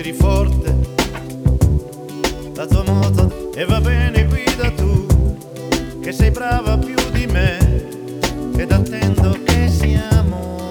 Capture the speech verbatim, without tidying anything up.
tiri forte la tua moto e va bene, guida tu, che sei brava più di me ed attendo che siamo